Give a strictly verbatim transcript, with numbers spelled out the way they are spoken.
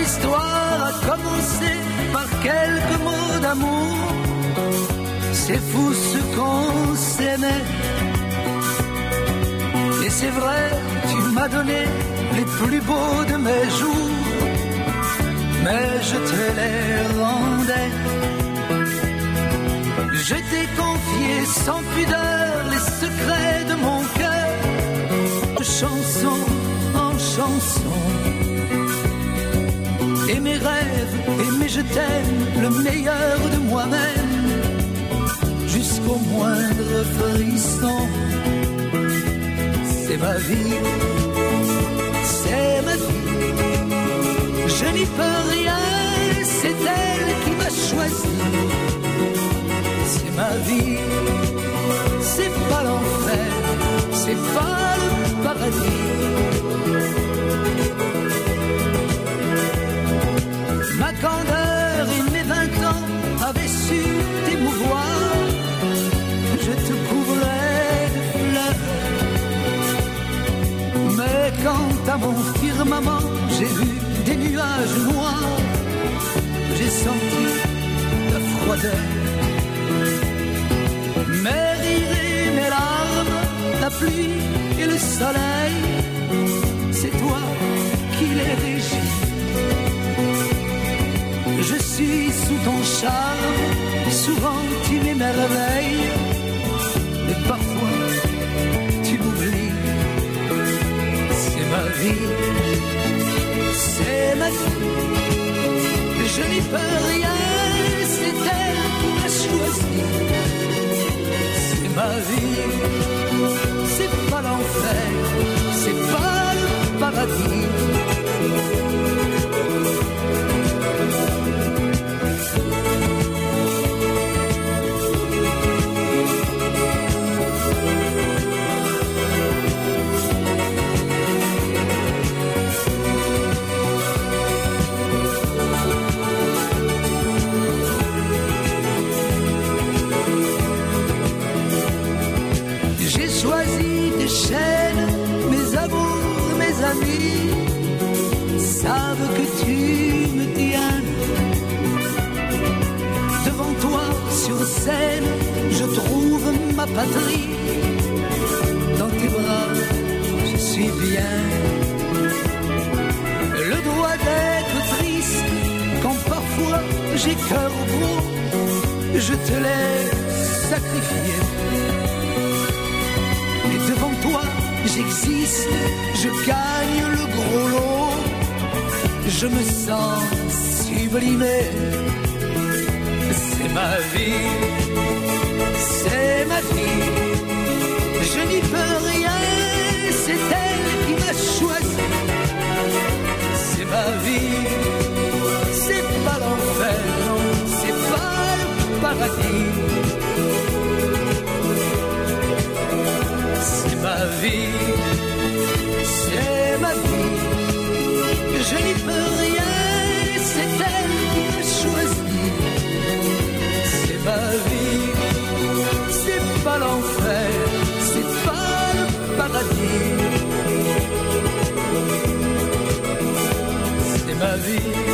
l'histoire a commencé par quelques mots d'amour. C'est fou ce qu'on s'aimait. Et c'est vrai, tu m'as donné les plus beaux de mes jours, mais je te les rendais. Je t'ai confié sans pudeur les secrets de mon cœur, de chanson en chanson. Et mes rêves, et mes je t'aime, le meilleur de moi-même, jusqu'au moindre frisson. C'est ma vie, c'est ma vie, je n'y peux rien, c'est elle qui m'a choisi. C'est ma vie, c'est pas l'enfer, c'est pas le paradis. Ma candeur et mes vingt ans avaient su t'émouvoir, je te couvrais de fleurs. Mais quand à mon firmament j'ai vu des nuages noirs, j'ai senti la froideur. Mes rires et mes larmes, la pluie et le soleil, c'est toi qui les régis. Je suis sous ton charme, souvent tu m'émerveilles, mais parfois tu m'oublies. C'est ma vie, c'est ma vie, je n'y peux rien, c'est elle qui m'a choisi. C'est ma vie, c'est pas l'enfer, c'est pas le paradis. Mes amours, mes amis savent que tu me tiens. Devant toi sur scène, je trouve ma patrie. Dans tes bras, je suis bien. Le droit d'être triste quand parfois j'ai cœur gros, je te l'ai sacrifié. Devant toi, j'existe, je gagne le gros lot, je me sens sublimé. C'est ma vie, c'est ma vie, je n'y peux rien, c'est elle qui m'a choisi. C'est ma vie, c'est pas l'enfer, non, c'est pas le paradis. C'est ma vie, c'est ma vie, je n'y peux rien, c'est elle qui m'a choisi. C'est ma vie, c'est pas l'enfer, c'est pas le paradis. C'est ma vie.